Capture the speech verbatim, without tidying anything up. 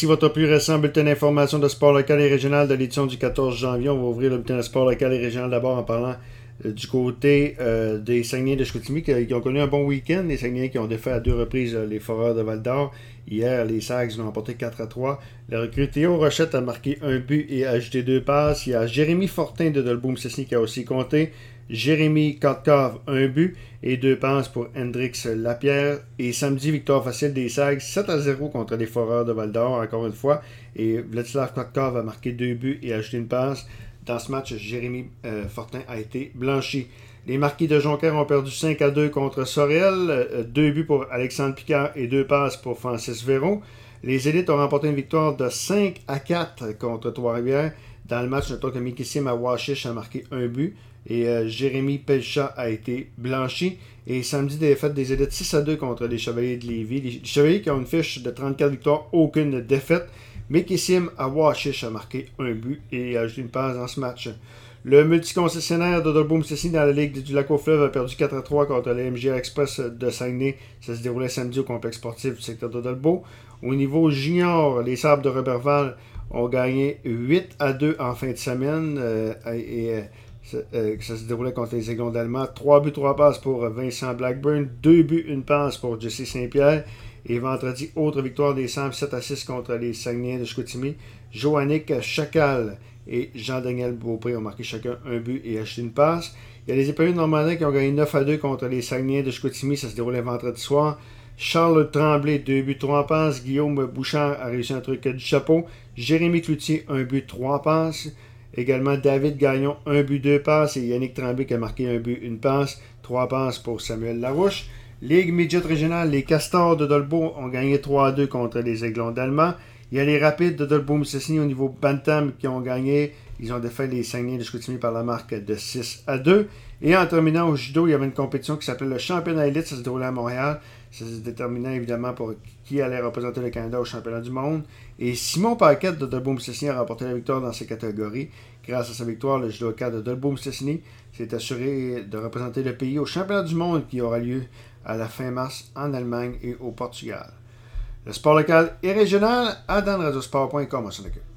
Voici votre plus récent bulletin d'information de sport local et régional de l'édition du quatorze janvier. On va ouvrir le bulletin de sport local et régional d'abord en parlant euh, du côté euh, des Saguenay de Chicoutimi qui, qui ont connu un bon week-end. Les Saguenay qui ont défait à deux reprises euh, les Foreurs de Val-d'Or. Hier, les Sags ont emporté quatre à trois. La recrue Théo Rochette a marqué un but et a ajouté deux passes. Il y a Jérémy Fortin de Dolbeau-Mistassini qui a aussi compté. Jérémy Kotkov, un but et deux passes pour Hendrix Lapierre. Et samedi, victoire facile des Sags, sept à zéro contre les Foreurs de Val-d'Or, encore une fois. Et Vladislav Kotkov a marqué deux buts et ajouté une passe. Dans ce match, Jérémy euh, Fortin a été blanchi. Les Marquis de Jonquière ont perdu cinq à deux contre Sorel. Euh, deux buts pour Alexandre Picard et deux passes pour Francis Véron. Les Élites ont remporté une victoire de cinq à quatre contre Trois-Rivières. Dans le match, notons que Mickey Sim à Washish a marqué un but. Et euh, Jérémy Pelchat a été blanchi. Et samedi, défaite des Élites six à deux contre les Chevaliers de Lévis. Les Chevaliers qui ont une fiche de trente-quatre victoires, aucune défaite. Mickey Sim à Washish a marqué un but et a ajouté une passe dans ce match. Le multiconcessionnaire de Dolbeau-Mistassini dans la Ligue du Lac-aux-Fleuves a perdu quatre à trois contre le M J A Express de Saguenay. Ça se déroulait samedi au complexe sportif du secteur de Dolbeau. Au niveau junior, les Sables de Roberval ont gagné huit à deux en fin de semaine. Euh, et, et euh, ça se déroulait contre les Aiglons d'Allemand. trois buts, trois passes pour Vincent Blackburn. deux buts, une passe pour Jesse Saint-Pierre. Et vendredi, autre victoire des Sables, sept à six contre les Saguenayens de Chicoutimi. Joannick Chacal et Jean-Daniel Beaupré ont marqué chacun un but et acheté une passe. Il y a les Épéuriers de Normandin qui ont gagné neuf à deux contre les Saguenayens de Chicoutimi. Ça se déroulait vendredi soir. Charles Tremblay, deux buts, trois passes. Guillaume Bouchard a réussi un truc du chapeau. Jérémy Cloutier, un but, trois passes. Également David Gagnon, un but, deux passes. Et Yannick Tremblay qui a marqué un but, une passe. Trois passes pour Samuel Larouche. Ligue Midget régionale, les Castors de Dolbeau ont gagné trois à deux contre les Aiglons d'Allemand. Il y a les Rapides de Dolbeau-Mistassini au niveau Bantam qui ont gagné. Ils ont défait les Saguenay de Chicoutimi par la marque de six à deux. Et en terminant au judo, il y avait une compétition qui s'appelait le championnat élite. Ça se déroulait à Montréal. Ça se déterminait évidemment pour qui allait représenter le Canada au championnat du monde. Et Simon Paquette de Dolbeau-Mistassini a remporté la victoire dans ces catégories. Grâce à sa victoire, le judoka de Dolbeau-Mistassini s'est assuré de représenter le pays au championnat du monde qui aura lieu à la fin mars en Allemagne et au Portugal. Le sport local et régional à dans radiosport point com. On s'en occupe.